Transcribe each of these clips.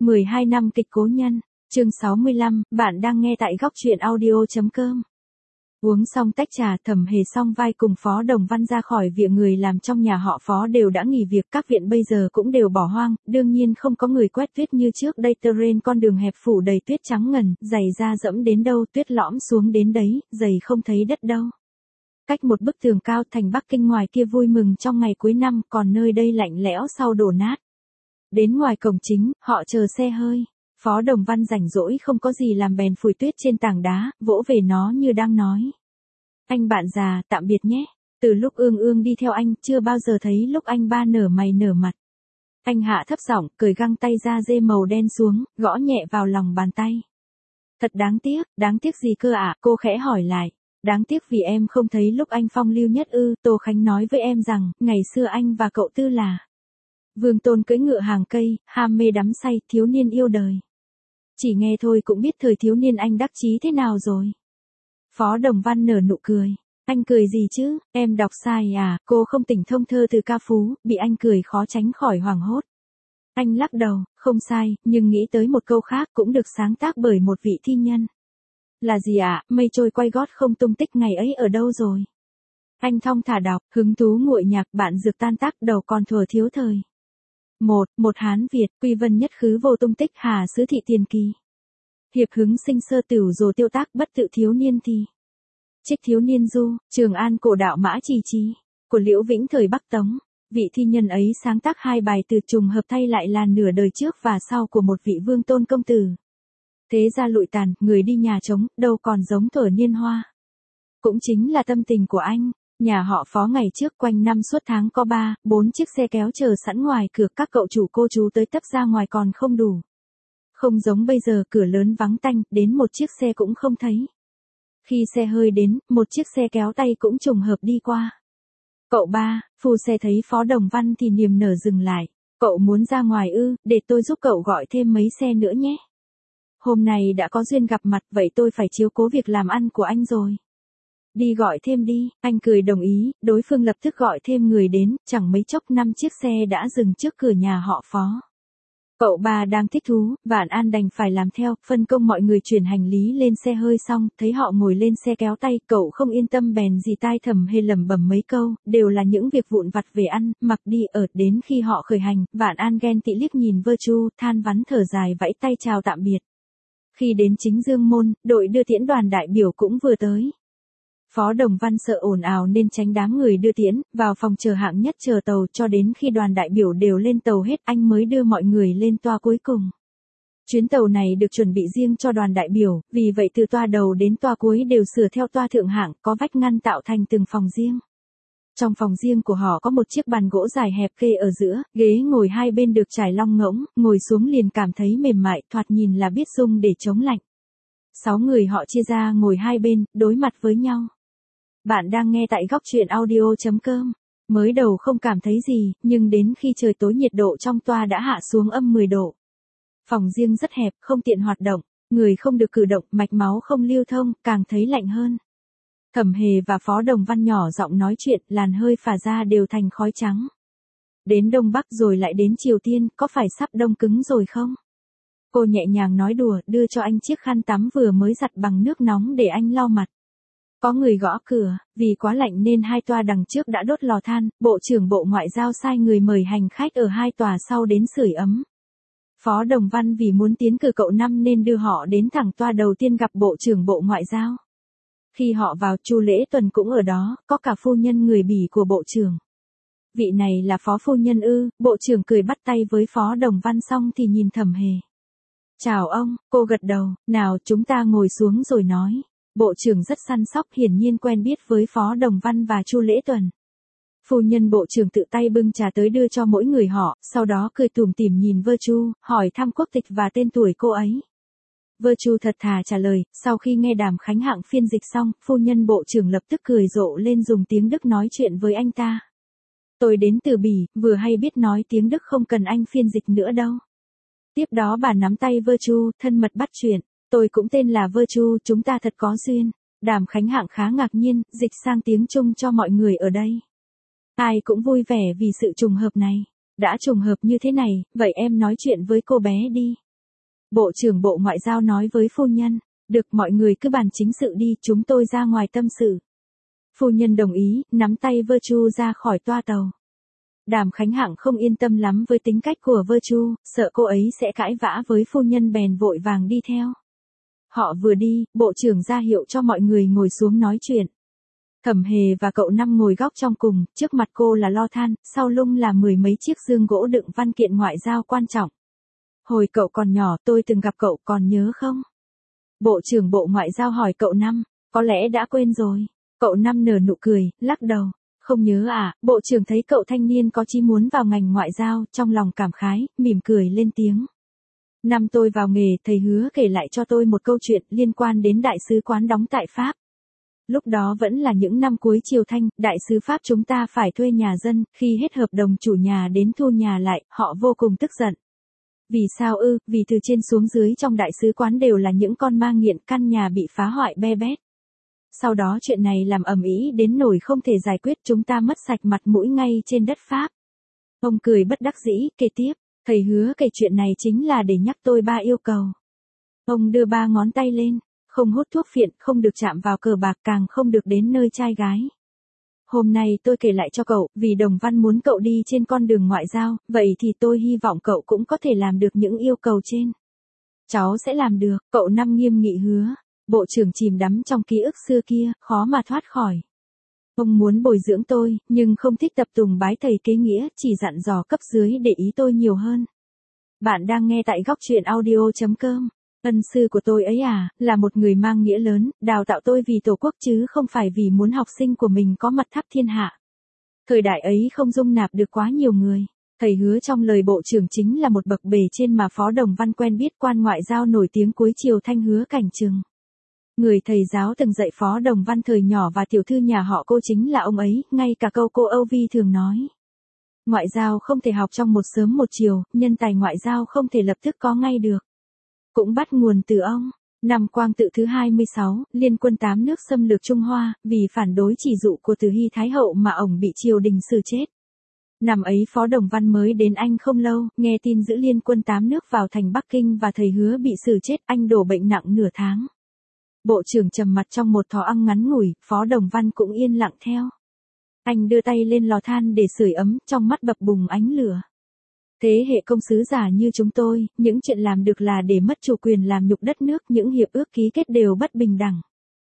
12 năm kịch cố nhân, chương 65, bạn đang nghe tại góc truyện audio.com. Uống xong tách trà, Thẩm Hề song vai cùng Phó Đồng Văn ra khỏi viện. Người làm trong nhà họ Phó đều đã nghỉ việc, các viện bây giờ cũng đều bỏ hoang, đương nhiên không có người quét tuyết như trước đây. Terrain con đường hẹp phủ đầy tuyết trắng ngần, giày da dẫm đến đâu tuyết lõm xuống đến đấy, giày không thấy đất đâu. Cách một bức tường cao, thành Bắc Kinh ngoài kia vui mừng trong ngày cuối năm, còn nơi đây lạnh lẽo sau đổ nát. Đến ngoài cổng chính, họ chờ xe hơi. Phó Đồng Văn rảnh rỗi không có gì làm bèn phủi tuyết trên tảng đá, vỗ về nó như đang nói. Anh bạn già, tạm biệt nhé. Từ lúc Ương Ương đi theo anh, chưa bao giờ thấy lúc anh ba nở mày nở mặt. Anh hạ thấp giọng, cởi găng tay da dê màu đen xuống, gõ nhẹ vào lòng bàn tay. Thật đáng tiếc gì cơ ạ? Cô khẽ hỏi lại. Đáng tiếc vì em không thấy lúc anh phong lưu nhất ư? Tô Khánh nói với em rằng, ngày xưa anh và cậu Tư là Vương Tôn cưỡi ngựa hàng cây, ham mê đắm say, thiếu niên yêu đời. Chỉ nghe thôi cũng biết thời thiếu niên anh đắc chí thế nào rồi. Phó Đồng Văn nở nụ cười. Anh cười gì chứ, em đọc sai à? Cô không tỉnh thông thơ từ ca phú, bị anh cười khó tránh khỏi hoảng hốt. Anh lắc đầu, không sai, nhưng nghĩ tới một câu khác cũng được sáng tác bởi một vị thi nhân. Là gì ạ? Mây trôi quay gót không tung tích, ngày ấy ở đâu rồi? Anh thong thả đọc, hứng thú nguội nhạc, bạn dược tan tác, đầu còn thuở thiếu thời. Một Hán Việt, quy vân nhất khứ vô tung tích, hà sứ thị tiền kỳ. Hiệp hứng sinh sơ tửu rồ tiêu tác, bất tự thiếu niên thì. Trích thiếu niên du, Trường An cổ đạo mã trì trí, của Liễu Vĩnh thời Bắc Tống. Vị thi nhân ấy sáng tác hai bài từ trùng hợp thay lại là nửa đời trước và sau của một vị Vương Tôn công tử. Thế ra lụi tàn, người đi nhà trống, đâu còn giống thuở niên hoa. Cũng chính là tâm tình của anh. Nhà họ Phó ngày trước quanh năm suốt tháng có 3-4 chiếc xe kéo chờ sẵn ngoài cửa, các cậu chủ cô chú tới tấp ra ngoài còn không đủ. Không giống bây giờ, cửa lớn vắng tanh, đến một chiếc xe cũng không thấy. Khi xe hơi đến, một chiếc xe kéo tay cũng trùng hợp đi qua. Cậu ba, phu xe thấy Phó Đồng Văn thì niềm nở dừng lại. Cậu muốn ra ngoài ư? Để tôi giúp cậu gọi thêm mấy xe nữa nhé. Hôm nay đã có duyên gặp mặt, vậy tôi phải chiếu cố việc làm ăn của anh rồi. Đi gọi thêm đi, anh cười đồng ý, đối phương lập tức gọi thêm người đến, chẳng mấy chốc 5 chiếc xe đã dừng trước cửa nhà họ Phó. Cậu ba đang thích thú, Vạn An đành phải làm theo, phân công mọi người chuyển hành lý lên xe hơi xong, thấy họ ngồi lên xe kéo tay, cậu không yên tâm bèn dì tai Thẩm Hề lẩm bẩm mấy câu, đều là những việc vụn vặt về ăn, mặc đi ở. Đến khi họ khởi hành, Vạn An ghen tị liếc nhìn Vơ Chu, than vắn thở dài vẫy tay chào tạm biệt. Khi đến chính Dương môn, đội đưa tiễn đoàn đại biểu cũng vừa tới. Phó Đồng Văn sợ ồn ào nên tránh đám người đưa tiễn, vào phòng chờ hạng nhất chờ tàu cho đến khi đoàn đại biểu đều lên tàu hết anh mới đưa mọi người lên toa cuối cùng. Chuyến tàu này được chuẩn bị riêng cho đoàn đại biểu, vì vậy từ toa đầu đến toa cuối đều sửa theo toa thượng hạng, có vách ngăn tạo thành từng phòng riêng. Trong phòng riêng của họ có một chiếc bàn gỗ dài hẹp kê ở giữa, ghế ngồi hai bên được trải long ngỗng, ngồi xuống liền cảm thấy mềm mại, thoạt nhìn là biết dùng để chống lạnh. 6 người họ chia ra ngồi hai bên, đối mặt với nhau. Bạn đang nghe tại góc truyện audio.com. Mới đầu không cảm thấy gì, nhưng đến khi trời tối nhiệt độ trong toa đã hạ xuống âm 10 độ. Phòng riêng rất hẹp, không tiện hoạt động, người không được cử động, mạch máu không lưu thông, càng thấy lạnh hơn. Thẩm Hề và Phó Đồng Văn nhỏ giọng nói chuyện, làn hơi phả ra đều thành khói trắng. Đến Đông Bắc rồi lại đến Triều Tiên, có phải sắp đông cứng rồi không? Cô nhẹ nhàng nói đùa, đưa cho anh chiếc khăn tắm vừa mới giặt bằng nước nóng để anh lau mặt. Có người gõ cửa, vì quá lạnh nên hai toa đằng trước đã đốt lò than, Bộ trưởng Bộ Ngoại giao sai người mời hành khách ở hai tòa sau đến sưởi ấm. Phó Đồng Văn vì muốn tiến cử cậu năm nên đưa họ đến thẳng toa đầu tiên gặp Bộ trưởng Bộ Ngoại giao. Khi họ vào, Chu Lễ Tuần cũng ở đó, có cả phu nhân người Bỉ của Bộ trưởng. Vị này là Phó phu nhân ư? Bộ trưởng cười bắt tay với Phó Đồng Văn xong thì nhìn Thẩm Hề. Chào ông, cô gật đầu, nào chúng ta ngồi xuống rồi nói. Bộ trưởng rất săn sóc, hiển nhiên quen biết với Phó Đồng Văn và Chu Lễ Tuần. Phu nhân Bộ trưởng tự tay bưng trà tới đưa cho mỗi người họ, sau đó cười tủm tỉm nhìn Vơ Chu, hỏi thăm quốc tịch và tên tuổi cô ấy. Vơ Chu thật thà trả lời, sau khi nghe Đàm Khánh Hạng phiên dịch xong, phu nhân Bộ trưởng lập tức cười rộ lên dùng tiếng Đức nói chuyện với anh ta. Tôi đến từ Bỉ, vừa hay biết nói tiếng Đức không cần anh phiên dịch nữa đâu. Tiếp đó bà nắm tay Vơ Chu, thân mật bắt chuyện. Tôi cũng tên là Vơ Chu, chúng ta thật có duyên. Đàm Khánh Hạng khá ngạc nhiên, dịch sang tiếng Trung cho mọi người ở đây. Ai cũng vui vẻ vì sự trùng hợp này. Đã trùng hợp như thế này, vậy em nói chuyện với cô bé đi. Bộ trưởng Bộ Ngoại giao nói với phu nhân, được mọi người cứ bàn chính sự đi, chúng tôi ra ngoài tâm sự. Phu nhân đồng ý, nắm tay Virtue ra khỏi toa tàu. Đàm Khánh Hạng không yên tâm lắm với tính cách của Virtue, sợ cô ấy sẽ cãi vã với phu nhân bèn vội vàng đi theo. Họ vừa đi, bộ trưởng ra hiệu cho mọi người ngồi xuống nói chuyện. Thẩm Hề và cậu Năm ngồi góc trong cùng, trước mặt cô là lo than, sau lưng là 10 mấy chiếc dương gỗ đựng văn kiện ngoại giao quan trọng. Hồi cậu còn nhỏ tôi từng gặp cậu, còn nhớ không? Bộ trưởng Bộ Ngoại giao hỏi cậu Năm, có lẽ đã quên rồi. Cậu Năm nở nụ cười, lắc đầu. Không nhớ à, bộ trưởng thấy cậu thanh niên có chí muốn vào ngành ngoại giao, trong lòng cảm khái, mỉm cười lên tiếng. Năm tôi vào nghề, thầy Hứa kể lại cho tôi một câu chuyện liên quan đến đại sứ quán đóng tại Pháp. Lúc đó vẫn là những năm cuối Triều Thanh, đại sứ Pháp chúng ta phải thuê nhà dân, khi hết hợp đồng chủ nhà đến thu nhà lại, họ vô cùng tức giận. Vì sao ư? Vì từ trên xuống dưới trong đại sứ quán đều là những con ma nghiện, căn nhà bị phá hoại be bét. Sau đó chuyện này làm ầm ĩ đến nỗi không thể giải quyết, chúng ta mất sạch mặt mũi ngay trên đất Pháp. Ông cười bất đắc dĩ, kể tiếp, thầy Hứa kể chuyện này chính là để nhắc tôi 3 yêu cầu. Ông đưa 3 ngón tay lên, không hút thuốc phiện, không được chạm vào cờ bạc, càng không được đến nơi trai gái. Hôm nay tôi kể lại cho cậu, vì Đồng Văn muốn cậu đi trên con đường ngoại giao, vậy thì tôi hy vọng cậu cũng có thể làm được những yêu cầu trên. Cháu sẽ làm được, cậu Năm nghiêm nghị hứa. Bộ trưởng chìm đắm trong ký ức xưa kia, khó mà thoát khỏi. Ông muốn bồi dưỡng tôi, nhưng không thích tập tùng bái thầy kế nghĩa, chỉ dặn dò cấp dưới để ý tôi nhiều hơn. Bạn đang nghe tại góc truyện audio.com. Ân sư của tôi ấy à, là một người mang nghĩa lớn, đào tạo tôi vì Tổ quốc chứ không phải vì muốn học sinh của mình có mặt khắp thiên hạ. Thời đại ấy không dung nạp được quá nhiều người. Thầy Hứa trong lời bộ trưởng chính là một bậc bề trên mà Phó Đồng Văn quen biết, quan ngoại giao nổi tiếng cuối Triều Thanh Hứa Cảnh Trừng. Người thầy giáo từng dạy Phó Đồng Văn thời nhỏ và tiểu thư nhà họ cô chính là ông ấy, ngay cả câu cô Âu Vi thường nói. Ngoại giao không thể học trong một sớm một chiều, nhân tài ngoại giao không thể lập tức có ngay được. Cũng bắt nguồn từ ông. Năm Quang Tự thứ 26, liên quân 8 nước xâm lược Trung Hoa, vì phản đối chỉ dụ của Từ Hy Thái Hậu mà ông bị triều đình xử chết. Năm ấy Phó Đồng Văn mới đến Anh không lâu, nghe tin giữ liên quân 8 nước vào thành Bắc Kinh và thầy Hứa bị xử chết, anh đổ bệnh nặng nửa tháng. Bộ trưởng trầm mặt trong một thò ăn ngắn ngủi, Phó Đồng Văn cũng yên lặng theo. Anh đưa tay lên lò than để sưởi ấm, trong mắt bập bùng ánh lửa. Thế hệ công sứ giả như chúng tôi, những chuyện làm được là để mất chủ quyền làm nhục đất nước, những hiệp ước ký kết đều bất bình đẳng.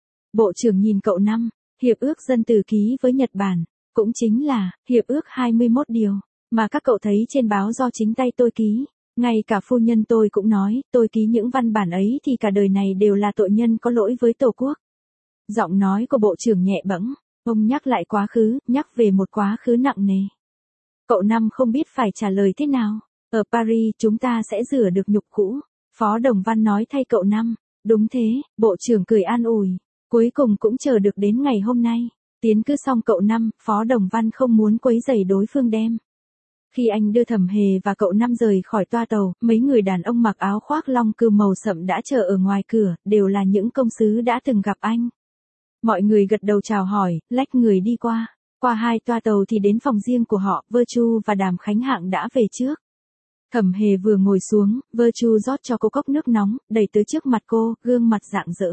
Bộ trưởng nhìn cậu Năm, hiệp ước dân từ ký với Nhật Bản, cũng chính là hiệp ước 21 điều, mà các cậu thấy trên báo do chính tay tôi ký. Ngay cả phu nhân tôi cũng nói, tôi ký những văn bản ấy thì cả đời này đều là tội nhân có lỗi với Tổ quốc. Giọng nói của bộ trưởng nhẹ bẫng, ông nhắc lại quá khứ, nhắc về một quá khứ nặng nề. Cậu Năm không biết phải trả lời thế nào. Ở Paris chúng ta sẽ rửa được nhục cũ. Phó Đồng Văn nói thay cậu Năm. Đúng thế, bộ trưởng cười an ủi. Cuối cùng cũng chờ được đến ngày hôm nay. Tiến cứ xong cậu Năm, Phó Đồng Văn không muốn quấy rầy đối phương đem. Khi anh đưa Thẩm Hề và cậu Năm rời khỏi toa tàu, mấy người đàn ông mặc áo khoác long cừu màu sậm đã chờ ở ngoài cửa, đều là những công sứ đã từng gặp anh. Mọi người gật đầu chào hỏi, lách người đi qua. Qua 2 toa tàu thì đến phòng riêng của họ, Virtue và Đàm Khánh Hạng đã về trước. Thẩm Hề vừa ngồi xuống, Virtue rót cho cô cốc nước nóng, đẩy tới trước mặt cô, gương mặt rạng rỡ.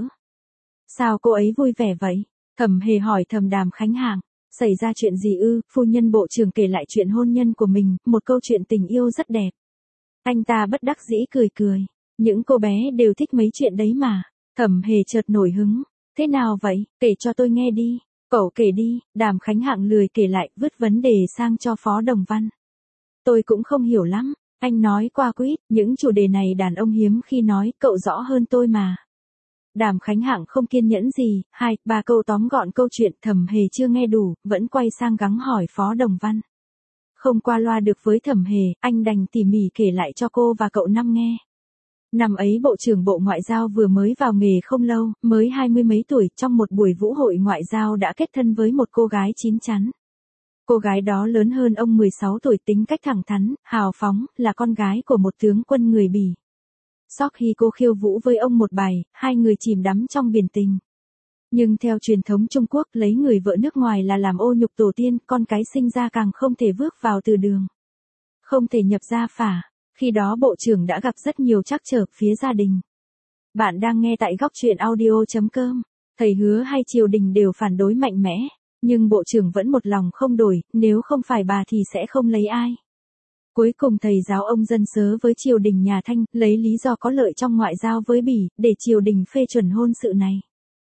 Sao cô ấy vui vẻ vậy? Thẩm Hề hỏi thầm Đàm Khánh Hạng. Xảy ra chuyện gì ư? Phu nhân bộ trưởng kể lại chuyện hôn nhân của mình, một câu chuyện tình yêu rất đẹp. Anh ta bất đắc dĩ cười cười. Những cô bé đều thích mấy chuyện đấy mà. Thẩm Hề chợt nổi hứng. Thế nào vậy? Kể cho tôi nghe đi. Cậu kể đi. Đàm Khánh Hạng lười kể lại, vứt vấn đề sang cho Phó Đồng Văn. Tôi cũng không hiểu lắm. Anh nói qua quýt, những chủ đề này đàn ông hiếm khi nói, cậu rõ hơn tôi mà. Đàm Khánh Hạng không kiên nhẫn gì, 2-3 câu tóm gọn câu chuyện. Thẩm Hề chưa nghe đủ, vẫn quay sang gắng hỏi Phó Đồng Văn. Không qua loa được với Thẩm Hề, anh đành tỉ mỉ kể lại cho cô và cậu Năm nghe. Năm ấy Bộ trưởng Bộ Ngoại giao vừa mới vào nghề không lâu, mới 20 mấy tuổi, trong một buổi vũ hội ngoại giao đã kết thân với một cô gái chín chắn. Cô gái đó lớn hơn ông 16 tuổi, tính cách thẳng thắn, hào phóng, là con gái của một tướng quân người Bỉ. Sau khi cô khiêu vũ với ông một bài, hai người chìm đắm trong biển tình. Nhưng theo truyền thống Trung Quốc, lấy người vợ nước ngoài là làm ô nhục tổ tiên, con cái sinh ra càng không thể vước vào từ đường. Không thể nhập gia phả. Khi đó bộ trưởng đã gặp rất nhiều trắc trở phía gia đình. Bạn đang nghe tại góc truyện audio.com. Thầy Hứa hay triều đình đều phản đối mạnh mẽ, nhưng bộ trưởng vẫn một lòng không đổi, nếu không phải bà thì sẽ không lấy ai. Cuối cùng thầy giáo ông dân sớ với triều đình nhà Thanh, lấy lý do có lợi trong ngoại giao với Bỉ, để triều đình phê chuẩn hôn sự này.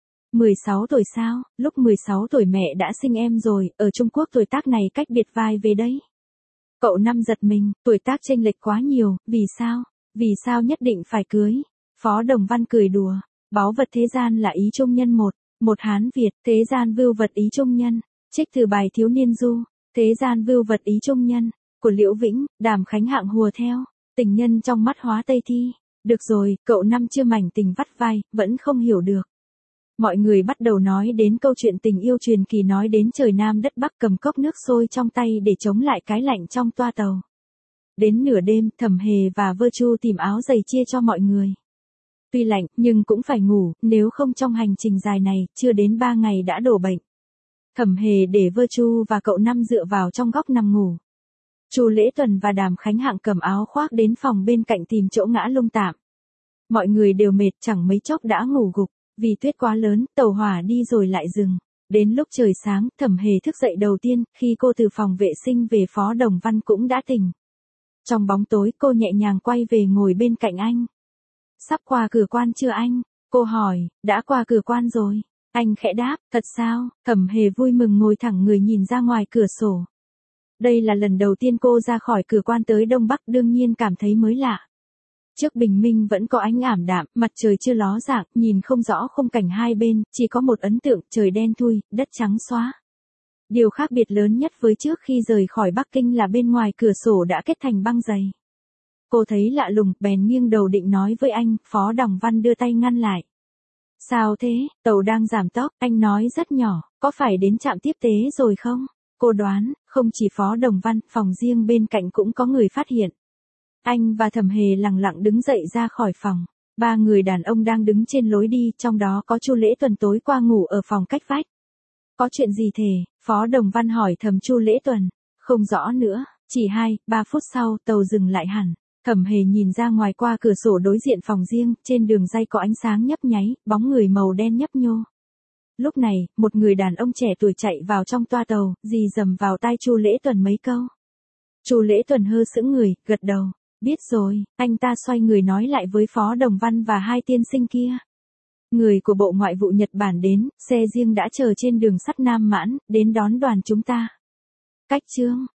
16 tuổi sao, lúc 16 tuổi mẹ đã sinh em rồi, ở Trung Quốc tuổi tác này cách biệt vai về đấy. Cậu Năm giật mình, tuổi tác chênh lệch quá nhiều, vì sao? Vì sao nhất định phải cưới? Phó Đồng Văn cười đùa, báu vật thế gian là ý trung nhân một Hán Việt, thế gian vưu vật ý trung nhân. Trích từ bài Thiếu Niên Du, thế gian vưu vật ý trung nhân, của Liễu Vĩnh, Đàm Khánh Hạng hùa theo, tình nhân trong mắt hóa Tây Thi. Được rồi, cậu Năm chưa mảnh tình vắt vai, vẫn không hiểu được. Mọi người bắt đầu nói đến câu chuyện tình yêu truyền kỳ, nói đến trời Nam đất Bắc, cầm cốc nước sôi trong tay để chống lại cái lạnh trong toa tàu. Đến nửa đêm, Thẩm Hề và Vơ Chu tìm áo giày chia cho mọi người. Tuy lạnh, nhưng cũng phải ngủ, nếu không trong hành trình dài này, chưa đến 3 ngày đã đổ bệnh. Thẩm Hề để Vơ Chu và cậu Năm dựa vào trong góc nằm ngủ. Chu Lễ Tuần và Đàm Khánh Hạng cầm áo khoác đến phòng bên cạnh tìm chỗ ngã lưng tạm. Mọi người đều mệt, chẳng mấy chốc đã ngủ gục. Vì tuyết quá lớn, tàu hỏa đi rồi lại dừng. Đến lúc trời sáng, Thẩm Hề thức dậy đầu tiên, khi cô từ phòng vệ sinh về, Phó Đồng Văn cũng đã tỉnh. Trong bóng tối, cô nhẹ nhàng quay về ngồi bên cạnh anh. Sắp qua cửa quan chưa anh? Cô hỏi. Đã qua cửa quan rồi. Anh khẽ đáp. Thật sao? Thẩm Hề vui mừng ngồi thẳng người nhìn ra ngoài cửa sổ. Đây là lần đầu tiên cô ra khỏi cửa quan tới Đông Bắc, đương nhiên cảm thấy mới lạ. Trước bình minh vẫn có ánh ảm đạm, mặt trời chưa ló dạng, nhìn không rõ khung cảnh hai bên, chỉ có một ấn tượng, trời đen thui, đất trắng xóa. Điều khác biệt lớn nhất với trước khi rời khỏi Bắc Kinh là bên ngoài cửa sổ đã kết thành băng dày. Cô thấy lạ lùng, bèn nghiêng đầu định nói với anh, Phó Đồng Văn đưa tay ngăn lại. Sao thế, tàu đang giảm tốc, anh nói rất nhỏ, có phải đến trạm tiếp tế rồi không? Cô đoán, không chỉ Phó Đồng Văn, phòng riêng bên cạnh cũng có người phát hiện. Anh và Thẩm Hề lặng lặng đứng dậy ra khỏi phòng. 3 người đàn ông đang đứng trên lối đi, trong đó có Chu Lễ Tuần tối qua ngủ ở phòng cách vách. Có chuyện gì thế? Phó Đồng Văn hỏi thầm Chu Lễ Tuần. Không rõ nữa, chỉ 2-3 phút sau tàu dừng lại hẳn. Thẩm Hề nhìn ra ngoài qua cửa sổ đối diện phòng riêng, trên đường ray có ánh sáng nhấp nháy, bóng người màu đen nhấp nhô. Lúc này, một người đàn ông trẻ tuổi chạy vào trong toa tàu, rì rầm vào tai Chu Lễ Tuần mấy câu. Chu Lễ Tuần hơ sững người, gật đầu. Biết rồi, anh ta xoay người nói lại với Phó Đồng Văn và 2 tiên sinh kia. Người của Bộ Ngoại vụ Nhật Bản đến, xe riêng đã chờ trên đường sắt Nam Mãn, đến đón đoàn chúng ta. Cách chương